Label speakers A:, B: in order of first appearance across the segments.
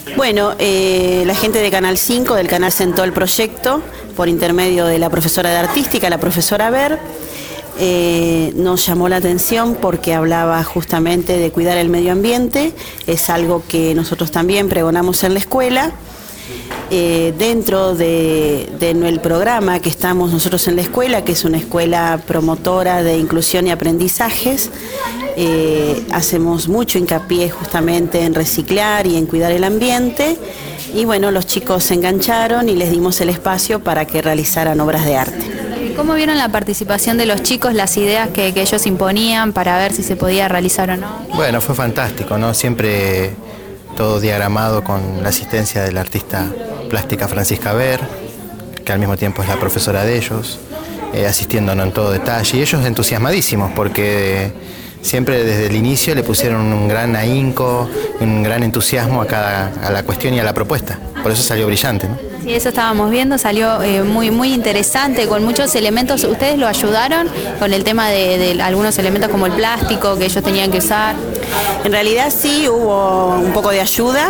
A: Bueno, la gente de Canal 5, del canal sentó el proyecto por intermedio de la profesora de artística, la profesora Ver. Nos llamó la atención porque hablaba justamente de cuidar el medio ambiente, es algo que nosotros también pregonamos en la escuela. Dentro del programa que estamos nosotros en la escuela, que es una escuela promotora de inclusión y aprendizajes, hacemos mucho hincapié justamente en reciclar y en cuidar el ambiente, y bueno, los chicos se engancharon y les dimos el espacio para que realizaran obras de arte.
B: ¿Cómo vieron la participación de los chicos, las ideas que ellos imponían para ver si se podía realizar o no?
C: Bueno, fue fantástico, ¿no? Siempre todo diagramado con la asistencia de la artista plástica Francisca Ver, que al mismo tiempo es la profesora de ellos, asistiéndonos en todo detalle, y ellos entusiasmadísimos porque siempre desde el inicio le pusieron un gran ahínco, un gran entusiasmo a la cuestión y a la propuesta, por eso salió brillante, ¿no?
B: Sí, eso estábamos viendo, salió muy interesante, con muchos elementos. ¿Ustedes lo ayudaron con el tema de algunos elementos como el plástico que ellos tenían que usar?
A: En realidad sí, hubo un poco de ayuda.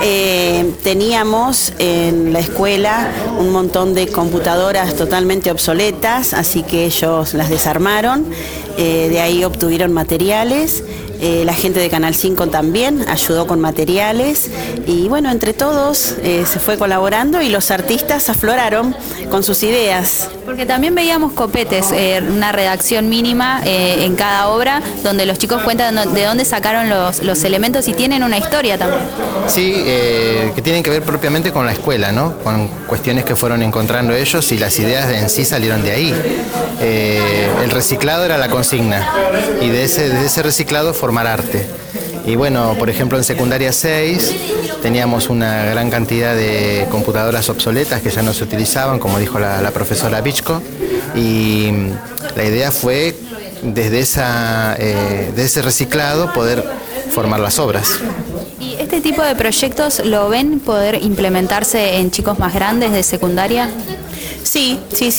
A: Teníamos en la escuela un montón de computadoras totalmente obsoletas, así que ellos las desarmaron, de ahí obtuvieron materiales. La gente de Canal 5 también ayudó con materiales y bueno, entre todos se fue colaborando y los artistas afloraron con sus ideas.
B: Porque también veíamos copetes, una redacción mínima en cada obra donde los chicos cuentan de dónde sacaron los elementos y tienen una historia también.
C: Sí, que tienen que ver propiamente con la escuela, ¿no? Con cuestiones que fueron encontrando ellos y las ideas en sí salieron de ahí. El reciclado era la consigna y de ese reciclado formar arte. Y bueno, por ejemplo en secundaria 6 teníamos una gran cantidad de computadoras obsoletas que ya no se utilizaban, como dijo la profesora Bichko, y la idea fue desde ese reciclado poder formar las obras.
B: ¿Y este tipo de proyectos lo ven poder implementarse en chicos más grandes de secundaria?
A: Sí.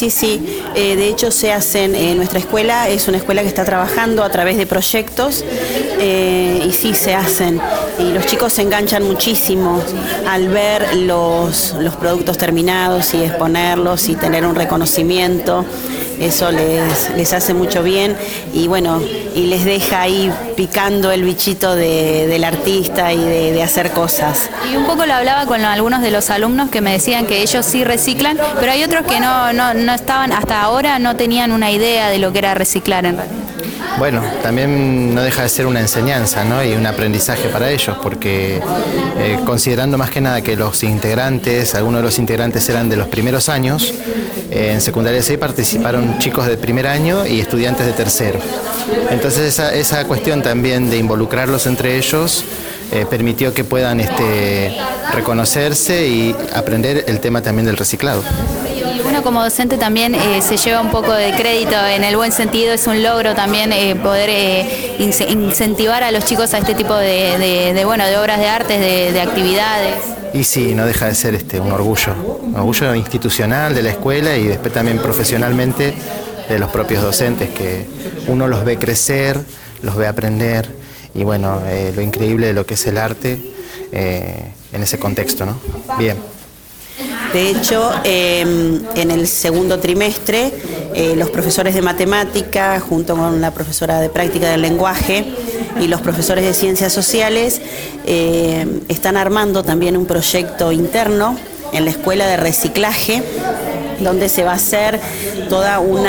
A: De hecho se hacen, nuestra escuela es una escuela que está trabajando a través de proyectos y sí se hacen. Y los chicos se enganchan muchísimo al ver los productos terminados y exponerlos y tener un reconocimiento. Eso les hace mucho bien y bueno, y les deja ahí picando el bichito del artista y de hacer cosas.
B: Y un poco lo hablaba con algunos de los alumnos que me decían que ellos sí reciclan, pero hay otros que no estaban, hasta ahora no tenían una idea de lo que era reciclar en realidad.
C: Bueno, también no deja de ser una enseñanza, ¿no? Y un aprendizaje para ellos, porque considerando más que nada que los integrantes, algunos de los integrantes eran de los primeros años, en secundaria 6 participaron chicos de primer año y estudiantes de tercero. Entonces esa cuestión también de involucrarlos entre ellos permitió que puedan reconocerse y aprender el tema también del reciclado.
B: Uno como docente también se lleva un poco de crédito en el buen sentido, es un logro también poder incentivar a los chicos a este tipo de obras de arte, de actividades.
C: Y sí, no deja de ser un orgullo institucional de la escuela y después también profesionalmente de los propios docentes, que uno los ve crecer, los ve aprender y bueno, lo increíble de lo que es el arte en ese contexto, ¿no? Bien.
A: De hecho, en el segundo trimestre, los profesores de matemática, junto con la profesora de práctica del lenguaje y los profesores de ciencias sociales, están armando también un proyecto interno en la escuela de reciclaje, donde se va a hacer toda un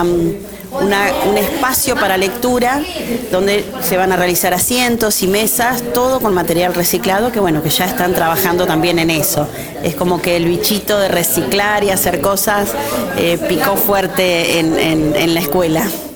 A: espacio para lectura, donde se van a realizar asientos y mesas, todo con material reciclado, que bueno, que ya están trabajando también en eso. Es como que el bichito de reciclar y hacer cosas picó fuerte en la escuela.